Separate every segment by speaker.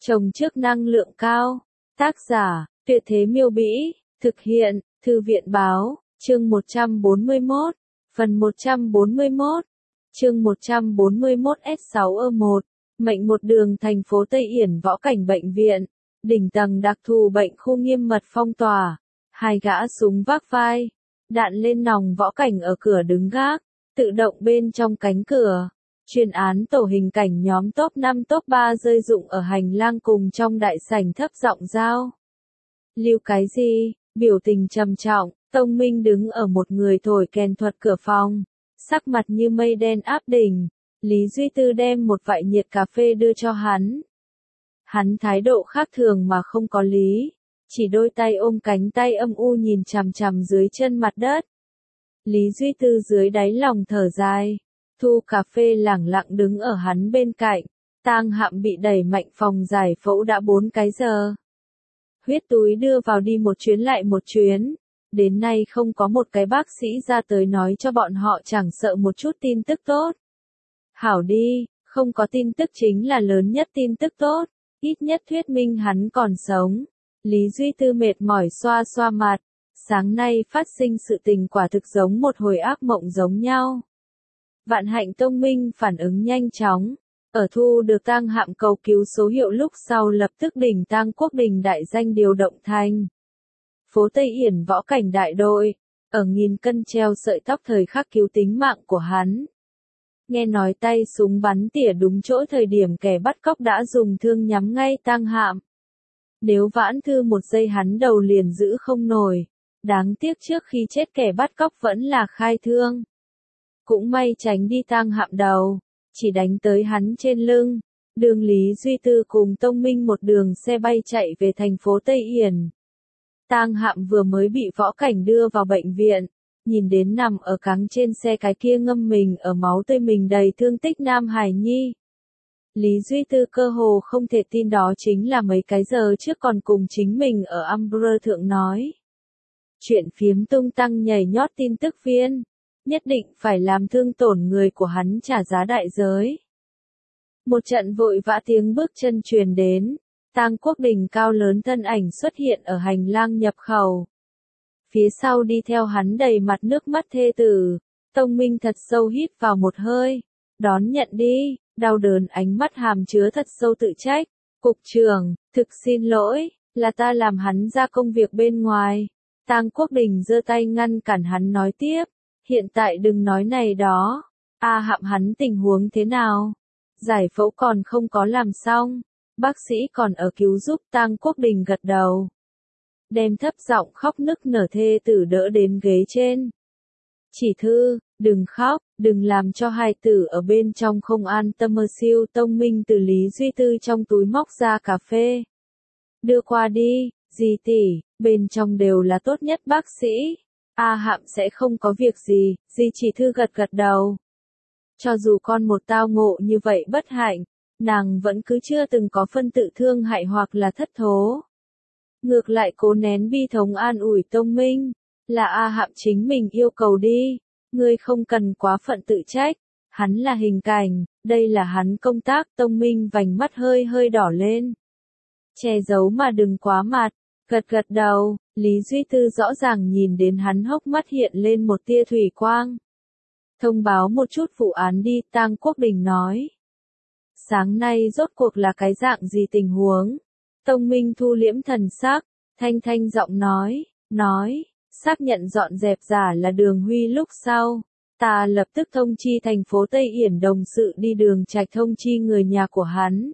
Speaker 1: Trồng trước năng lượng cao. Tác giả, Tuyệt Thế Miêu Bĩ. Thực hiện, Thư viện Báo. Chương 141. Phần 141. Chương 141 S6E1. Mệnh một đường thành phố Tây Yển Võ Cảnh Bệnh viện. Đỉnh tầng đặc thù bệnh khu nghiêm mật phong tỏa. Hai gã súng vác vai. Đạn lên nòng Võ Cảnh ở cửa đứng gác. Tự động bên trong cánh cửa. Chuyên án tổ hình cảnh nhóm top 5 top 3 rơi rụng ở hành lang cùng trong đại sảnh thấp giọng giao. Lưu cái gì? Biểu tình trầm trọng, Tông Minh đứng ở một người thổi kèn thuật cửa phòng. Sắc mặt như mây đen áp đỉnh. Lý Duy Tư đem một vại nhiệt cà phê đưa cho hắn. Hắn thái độ khác thường mà không có lý. Chỉ đôi tay ôm cánh tay âm u nhìn chằm chằm dưới chân mặt đất. Lý Duy Tư dưới đáy lòng thở dài. Thu cà phê lẳng lặng đứng ở hắn bên cạnh. Tang Hạm bị đẩy mạnh phòng giải phẫu đã 4 cái giờ. Huyết túi đưa vào đi một chuyến lại một chuyến. Đến nay không có một cái bác sĩ ra tới nói cho bọn họ chẳng sợ một chút tin tức tốt. Hảo đi, không có tin tức chính là lớn nhất tin tức tốt. Ít nhất thuyết minh hắn còn sống. Lý Duy Tư mệt mỏi xoa xoa mặt. Sáng nay phát sinh sự tình quả thực giống một hồi ác mộng giống nhau. Vạn Hạnh Tông Minh phản ứng nhanh chóng. Ở thu được Tang Hạm cầu cứu số hiệu lúc sau lập tức đỉnh Tang Quốc Đình đại danh điều động thành. Phố Tây Yển Võ Cảnh đại đội. Ở nghìn cân treo sợi tóc thời khắc cứu tính mạng của hắn. Nghe nói tay súng bắn tỉa đúng chỗ thời điểm kẻ bắt cóc đã dùng thương nhắm ngay Tang Hạm. Nếu Vãn Thư một giây hắn đầu liền giữ không nổi. Đáng tiếc trước khi chết kẻ bắt cóc vẫn là khai thương. Cũng may tránh đi Tang Hạm đầu. Chỉ đánh tới hắn trên lưng. Đường Lý Duy Tư cùng Tông Minh một đường xe bay chạy về thành phố Tây Yển. Tang Hạm vừa mới bị Võ Cảnh đưa vào bệnh viện. Nhìn đến nằm ở cáng trên xe cái kia ngâm mình ở máu tươi mình đầy thương tích Nam Hải Nhi. Lý Duy Tư cơ hồ không thể tin đó chính là mấy cái giờ trước còn cùng chính mình ở Umbrella thượng nói. Chuyện phiếm tung tăng nhảy nhót tin tức viên. Nhất định phải làm thương tổn người của hắn trả giá đại giới. Một trận vội vã tiếng bước chân truyền đến. Tang Quốc Đình cao lớn thân ảnh xuất hiện ở hành lang nhập khẩu. Phía sau đi theo hắn đầy mặt nước mắt thê tử. Tông Minh thật sâu hít vào một hơi. Đón nhận đi. Đau đớn ánh mắt hàm chứa thật sâu tự trách. Cục trưởng, thực xin lỗi, là ta làm hắn ra công việc bên ngoài. Tang Quốc Đình giơ tay ngăn cản hắn nói tiếp. Hiện tại đừng nói này đó. Hạm hắn tình huống thế nào? Giải phẫu còn không có làm xong. Bác sĩ còn ở cứu giúp. Tang Quốc Đình gật đầu. Đem thấp giọng khóc nức nở thê tử đỡ đến ghế trên. Chỉ Thư, đừng khóc, đừng làm cho hài tử ở bên trong không an tâm. Siêu Tông Minh từ Lý Duy Tư trong túi móc ra cà phê. Đưa qua đi, dì tỷ, bên trong đều là tốt nhất bác sĩ. Hạm sẽ không có việc gì, dì Chỉ Thư gật gật đầu. Cho dù con một tao ngộ như vậy bất hạnh, nàng vẫn cứ chưa từng có phân tự thương hại hoặc là thất thố. Ngược lại cố nén bi thống an ủi Tông Minh, là Hạm chính mình yêu cầu đi, ngươi không cần quá phận tự trách, hắn là hình cảnh, đây là hắn công tác. Tông Minh vành mắt hơi hơi đỏ lên. Che giấu mà đừng quá mặt, gật gật đầu. Lý Duy Tư rõ ràng nhìn đến hắn hốc mắt hiện lên một tia thủy quang. Thông báo một chút vụ án đi, Tang Quốc Đình nói. Sáng nay rốt cuộc là cái dạng gì tình huống? Tông Minh thu liễm thần sắc, thanh thanh giọng nói, xác nhận dọn dẹp giả là Đường Huy lúc sau. Ta lập tức thông chi thành phố Tây Yển đồng sự đi Đường Trạch thông chi người nhà của hắn.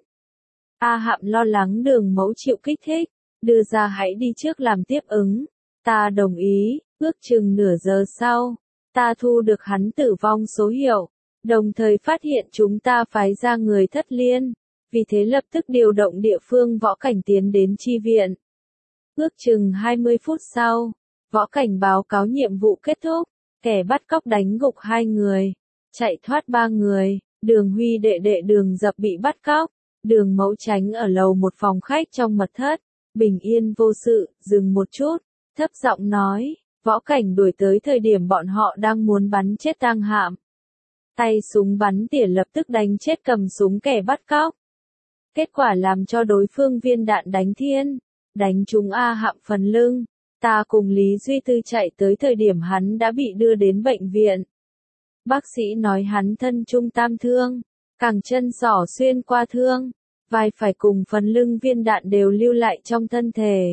Speaker 1: Hạm lo lắng Đường Mẫu chịu kích thích. Đưa ra hãy đi trước làm tiếp ứng. Ta đồng ý, ước chừng nửa giờ sau. Ta thu được hắn tử vong số hiệu. Đồng thời phát hiện chúng ta phái ra người thất liên. Vì thế lập tức điều động địa phương Võ Cảnh tiến đến chi viện. Ước chừng 20 phút sau. Võ Cảnh báo cáo nhiệm vụ kết thúc. Kẻ bắt cóc đánh gục 2 người. Chạy thoát 3 người. Đường Huy đệ đệ Đường Dập bị bắt cóc. Đường Mẫu tránh ở lầu một phòng khách trong mật thất. Bình yên vô sự, dừng một chút, thấp giọng nói, Võ Cảnh đuổi tới thời điểm bọn họ đang muốn bắn chết Tang Hạm. Tay súng bắn tỉa lập tức đánh chết cầm súng kẻ bắt cóc. Kết quả làm cho đối phương viên đạn đánh thiên, đánh trúng A Hạm phần lưng. Ta cùng Lý Duy Tư chạy tới thời điểm hắn đã bị đưa đến bệnh viện. Bác sĩ nói hắn thân trung tam thương, cẳng chân sỏ xuyên qua thương, vai phải cùng phần lưng viên đạn đều lưu lại trong thân thể.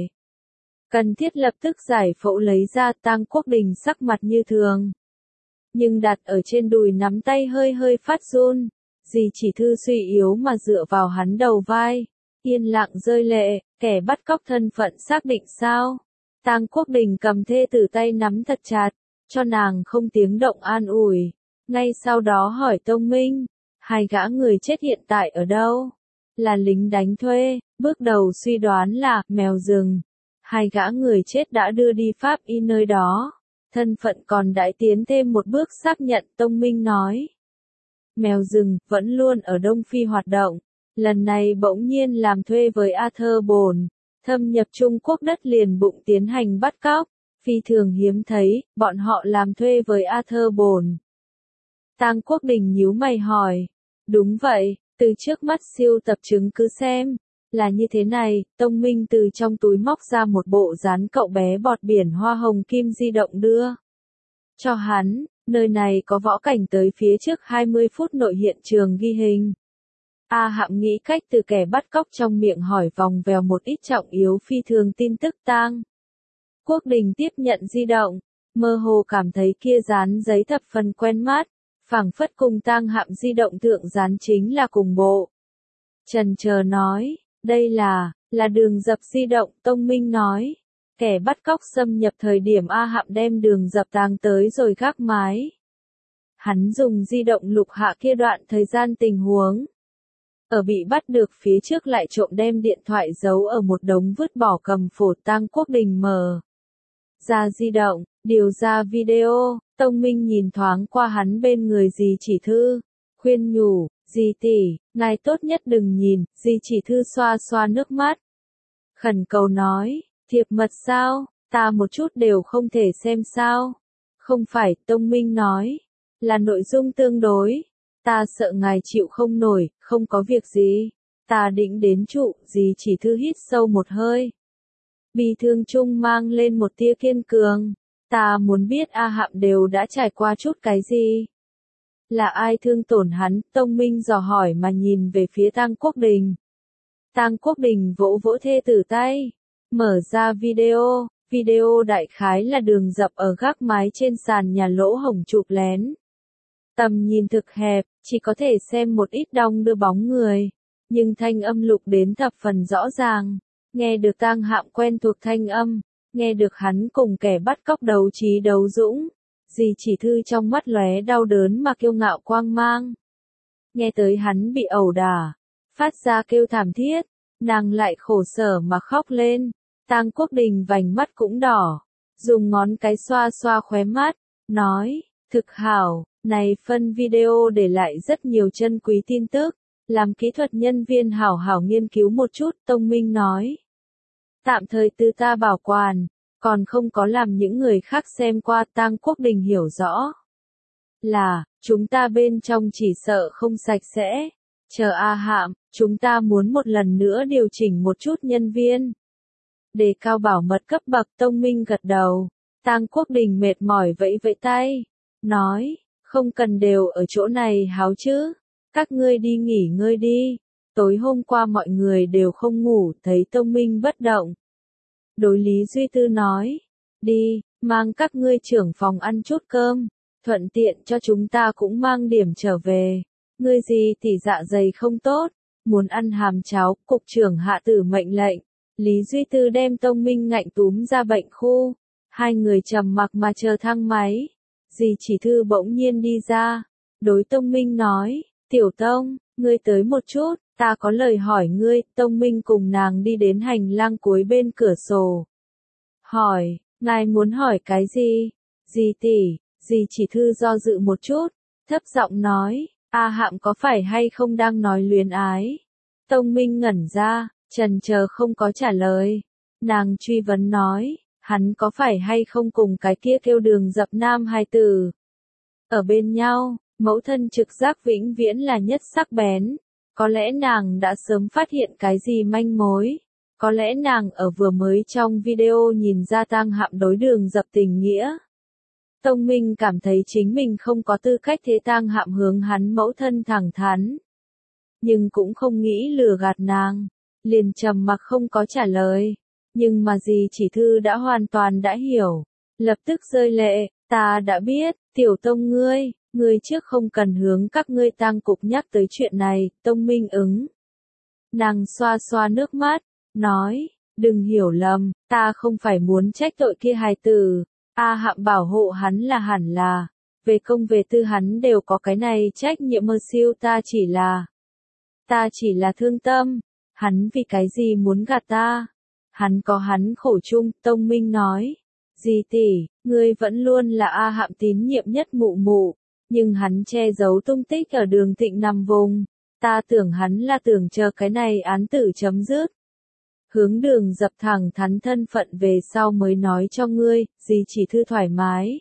Speaker 1: Cần thiết lập tức giải phẫu lấy ra. Tang Quốc Đình sắc mặt như thường, nhưng đặt ở trên đùi nắm tay hơi hơi phát run. Dì Chỉ Thư suy yếu mà dựa vào hắn đầu vai, yên lặng rơi lệ. Kẻ bắt cóc thân phận xác định sao? Tang Quốc Đình cầm thê tử tay nắm thật chặt, cho nàng không tiếng động an ủi. Ngay sau đó hỏi Tông Minh, hai gã người chết hiện tại ở đâu? Là lính đánh thuê. Bước đầu suy đoán là mèo rừng. Hai gã người chết đã đưa đi Pháp y nơi đó. Thân phận còn đãi tiến thêm một bước xác nhận. Tông Minh nói, mèo rừng vẫn luôn ở Đông Phi hoạt động, lần này bỗng nhiên làm thuê với Arthur Bồn, thâm nhập Trung Quốc đất liền bụng tiến hành bắt cóc. Phi thường hiếm thấy, bọn họ làm thuê với Arthur Bồn. Tang Quốc Đình nhíu mày hỏi, đúng vậy, từ trước mắt siêu tập chứng cứ xem, là như thế này. Tông Minh từ trong túi móc ra một bộ dán cậu bé bọt biển hoa hồng kim di động đưa cho hắn. Nơi này có võ cảnh tới phía trước 20 phút nội hiện trường ghi hình. A Hạm nghĩ cách từ kẻ bắt cóc trong miệng hỏi vòng vèo một ít trọng yếu phi thường tin tức. Tang Quốc Đình tiếp nhận di động, mơ hồ cảm thấy kia dán giấy thập phần quen mắt, phảng phất cùng Tang Hạm di động thượng dán chính là cùng bộ. Chần chờ nói, đây là đường dập di động. Tông Minh nói, kẻ bắt cóc xâm nhập thời điểm A Hạm đem đường dập tàng tới rồi gác mái. Hắn dùng di động lục hạ kia đoạn thời gian tình huống. Ở bị bắt được phía trước lại trộm đem điện thoại giấu ở một đống vứt bỏ cầm phổ. Tang Quốc Đình mở ra di động, điều ra video. Tông Minh nhìn thoáng qua hắn bên người dì Chỉ Thư, khuyên nhủ, dì tỷ, ngài tốt nhất đừng nhìn. Dì Chỉ Thư xoa xoa nước mắt, khẩn cầu nói, thiệp mật sao, ta một chút đều không thể xem sao. Không phải, Tông Minh nói, là nội dung tương đối. Ta sợ ngài chịu không nổi. Không có việc gì, ta định đến trụ. Dì Chỉ Thư hít sâu một hơi, bi thương chung mang lên một tia kiên cường. Ta muốn biết A Hạm đều đã trải qua chút cái gì. Là ai thương tổn hắn? Tông Minh dò hỏi mà nhìn về phía Tang Quốc Đình. Tang Quốc Đình vỗ vỗ thê tử tay, mở ra video. Video đại khái là đường dập ở gác mái trên sàn nhà lỗ hổng chụp lén. Tầm nhìn thực hẹp, chỉ có thể xem một ít đong đưa bóng người. Nhưng thanh âm lục đến thập phần rõ ràng. Nghe được Tang Hạm quen thuộc thanh âm. Nghe được hắn cùng kẻ bắt cóc đấu trí đấu dũng. Dì Chỉ Thư trong mắt lóe đau đớn mà kiêu ngạo quang mang. Nghe tới hắn bị ẩu đả, phát ra kêu thảm thiết, nàng lại khổ sở mà khóc lên. Tang Quốc Đình vành mắt cũng đỏ, dùng ngón cái xoa xoa khóe mắt, nói, thực hảo, này phân video để lại rất nhiều chân quý tin tức, làm kỹ thuật nhân viên hảo hảo nghiên cứu một chút. Tông Minh nói, tạm thời từ ta bảo quản, còn không có làm những người khác xem qua. Tang Quốc Đình hiểu rõ, là, chúng ta bên trong chỉ sợ không sạch sẽ. Chờ A Hạm, chúng ta muốn một lần nữa điều chỉnh một chút nhân viên. Đề cao bảo mật cấp bậc. Tông Minh gật đầu. Tang Quốc Đình mệt mỏi vẫy vẫy tay, nói, không cần đều ở chỗ này háo chứ. Các ngươi đi nghỉ ngơi đi. Tối hôm qua mọi người đều không ngủ. Thấy Tông Minh bất động, đối Lý Duy Tư nói, đi, mang các ngươi trưởng phòng ăn chút cơm, thuận tiện cho chúng ta cũng mang điểm trở về. Ngươi gì thì dạ dày không tốt, muốn ăn hàm cháo. Cục trưởng hạ tử mệnh lệnh. Lý Duy Tư đem Tông Minh ngạnh túm ra bệnh khu. Hai người trầm mặc mà chờ thang máy. Dì Chỉ Thư bỗng nhiên đi ra, đối Tông Minh nói, Tiểu Tông, ngươi tới một chút, ta có lời hỏi ngươi. Tông Minh cùng nàng đi đến hành lang cuối bên cửa sổ. Hỏi, ngài muốn hỏi cái gì? Dì tỷ. Dì Chỉ Thư do dự một chút, thấp giọng nói, A Hạm có phải hay không đang nói luyến ái? Tông Minh ngẩn ra, chần chờ không có trả lời. Nàng truy vấn nói, hắn có phải hay không cùng cái kia kêu đường dập nam hài tử ở bên nhau? Mẫu thân trực giác vĩnh viễn là nhất sắc bén. Có lẽ nàng đã sớm phát hiện cái gì manh mối. Có lẽ nàng ở vừa mới trong video nhìn ra Tang Hạm đối Đường Dập tình nghĩa. Tông Minh cảm thấy chính mình không có tư cách thế Tang Hạm hướng hắn mẫu thân thẳng thắn. Nhưng cũng không nghĩ lừa gạt nàng. Liền trầm mặc không có trả lời. Nhưng mà dì chỉ thư đã hoàn toàn đã hiểu. Lập tức rơi lệ, ta đã biết, tiểu tông ngươi trước không cần hướng các ngươi Tang cục nhắc tới chuyện này, Tông Minh ứng. Nàng xoa xoa nước mắt, nói, đừng hiểu lầm, ta không phải muốn trách tội kia hài tử, A Hạm bảo hộ hắn là hẳn là, về công về tư hắn đều có cái này trách nhiệm mơ siêu ta chỉ là thương tâm, hắn vì cái gì muốn gạt ta, hắn có hắn khổ chung, Tông Minh nói, dì tỷ, ngươi vẫn luôn là A Hạm tín nhiệm nhất mụ mụ, nhưng hắn che giấu tung tích ở Đường Thịnh nằm vùng, ta tưởng hắn là tưởng chờ cái này án tử chấm dứt. Hướng Đường Dập thẳng thắn thân phận về sau mới nói cho ngươi, dì chỉ thư thoải mái.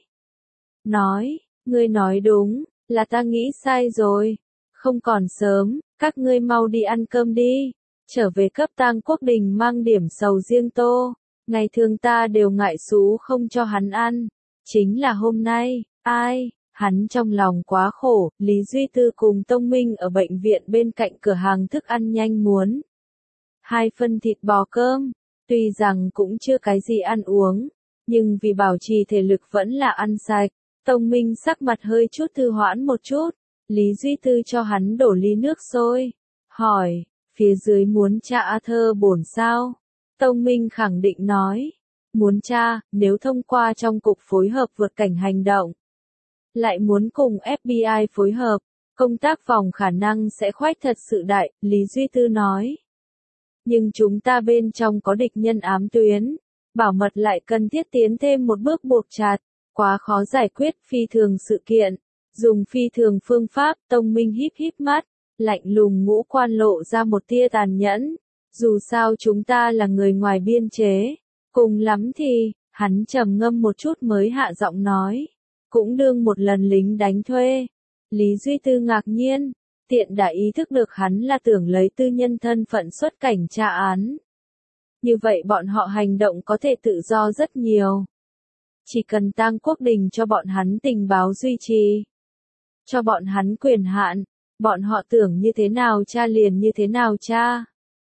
Speaker 1: Nói, ngươi nói đúng, là ta nghĩ sai rồi. Không còn sớm, các ngươi mau đi ăn cơm đi. Trở về cấp Tang Quốc Đình mang điểm sầu riêng tô. Ngày thường ta đều ngại xú không cho hắn ăn. Chính là hôm nay, ai, hắn trong lòng quá khổ. Lý Duy Tư cùng Tông Minh ở bệnh viện bên cạnh cửa hàng thức ăn nhanh muốn 2 phân thịt bò cơm, tuy rằng cũng chưa cái gì ăn uống, nhưng vì bảo trì thể lực vẫn là ăn sạch. Tông Minh sắc mặt hơi chút thư hoãn một chút, Lý Duy Tư cho hắn đổ ly nước sôi, hỏi, phía dưới muốn tra A Thơ bổn sao? Tông Minh khẳng định nói, muốn tra, nếu thông qua trong cục phối hợp vượt cảnh hành động, lại muốn cùng FBI phối hợp, công tác phòng khả năng sẽ khoách thật sự đại, Lý Duy Tư nói. Nhưng chúng ta bên trong có địch nhân ám tuyến, bảo mật lại cần thiết tiến thêm một bước buộc chặt, quá khó giải quyết phi thường sự kiện, dùng phi thường phương pháp. Tông Minh híp híp mắt, lạnh lùng ngũ quan lộ ra một tia tàn nhẫn, dù sao chúng ta là người ngoài biên chế, cùng lắm thì, hắn trầm ngâm một chút mới hạ giọng nói, cũng đương một lần lính đánh thuê. Lý Duy Tư ngạc nhiên. Tiện đã ý thức được hắn là tưởng lấy tư nhân thân phận xuất cảnh tra án. Như vậy bọn họ hành động có thể tự do rất nhiều. Chỉ cần Tang Quốc Đình cho bọn hắn tình báo duy trì. Cho bọn hắn quyền hạn, bọn họ tưởng như thế nào tra liền như thế nào tra.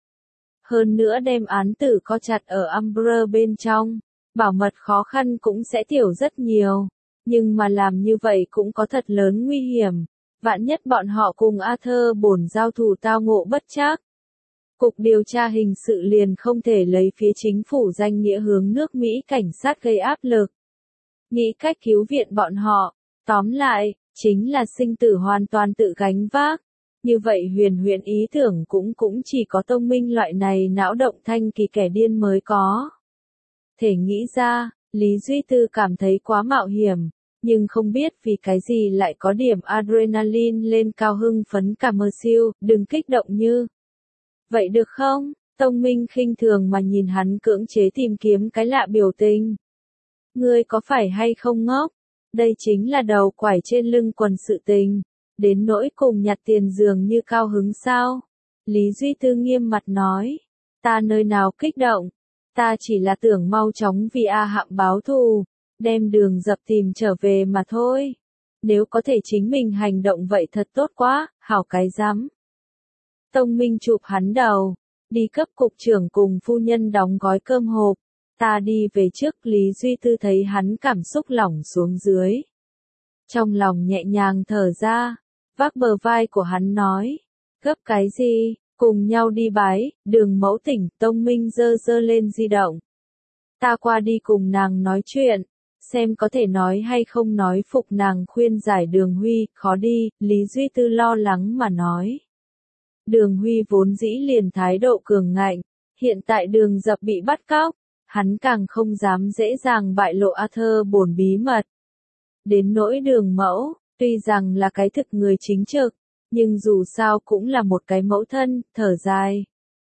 Speaker 1: Hơn nữa đem án tử co chặt ở Umbrella bên trong, bảo mật khó khăn cũng sẽ tiểu rất nhiều. Nhưng mà làm như vậy cũng có thật lớn nguy hiểm. Vạn nhất bọn họ cùng Arthur bổn giao thủ tao ngộ bất trắc. Cục điều tra hình sự liền không thể lấy phía chính phủ danh nghĩa hướng nước Mỹ cảnh sát gây áp lực. Nghĩ cách cứu viện bọn họ, tóm lại, chính là sinh tử hoàn toàn tự gánh vác. Như vậy huyền ý tưởng cũng chỉ có Tông Minh loại này não động thanh kỳ kẻ điên mới có. Thể nghĩ ra, Lý Duy Tư cảm thấy quá mạo hiểm. Nhưng không biết vì cái gì lại có điểm adrenaline lên cao hưng phấn cả mơ siêu, đừng kích động như. Vậy được không? Tông Minh khinh thường mà nhìn hắn cưỡng chế tìm kiếm cái lạ biểu tình. Ngươi có phải hay không ngốc? Đây chính là đầu quải trên lưng quần sự tình. Đến nỗi cùng nhặt tiền dường như cao hứng sao? Lý Duy Tư nghiêm mặt nói. Ta nơi nào kích động? Ta chỉ là tưởng mau chóng vì A Hạm báo thù. Đem Đường Dập tìm trở về mà thôi. Nếu có thể chính mình hành động vậy thật tốt quá, hảo cái dám. Tông Minh chụp hắn đầu, đi cấp cục trưởng cùng phu nhân đóng gói cơm hộp. Ta đi về trước. Lý Duy Tư thấy hắn cảm xúc lỏng xuống dưới. Trong lòng nhẹ nhàng thở ra, vác bờ vai của hắn nói, gấp cái gì, cùng nhau đi bái. Đường mẫu tỉnh. Tông Minh giơ lên di động. Ta qua đi cùng nàng nói chuyện. Xem có thể nói hay không nói phục nàng khuyên giải Đường Huy, khó đi, Lý Duy Tư lo lắng mà nói. Đường Huy vốn dĩ liền thái độ cường ngạnh, hiện tại Đường Dập bị bắt cóc, hắn càng không dám dễ dàng bại lộ Arthur bổn bí mật. Đến nỗi Đường mẫu, tuy rằng là cái thực người chính trực, nhưng dù sao cũng là một cái mẫu thân, thở dài.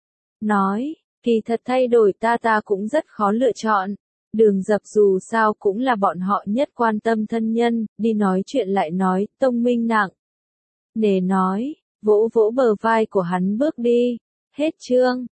Speaker 1: Nói, kỳ thật thay đổi ta cũng rất khó lựa chọn. Đường Dập dù sao cũng là bọn họ nhất quan tâm thân nhân, đi nói chuyện lại nói. Tông Minh nặng nề nói, vỗ vỗ bờ vai của hắn bước đi. Hết chương.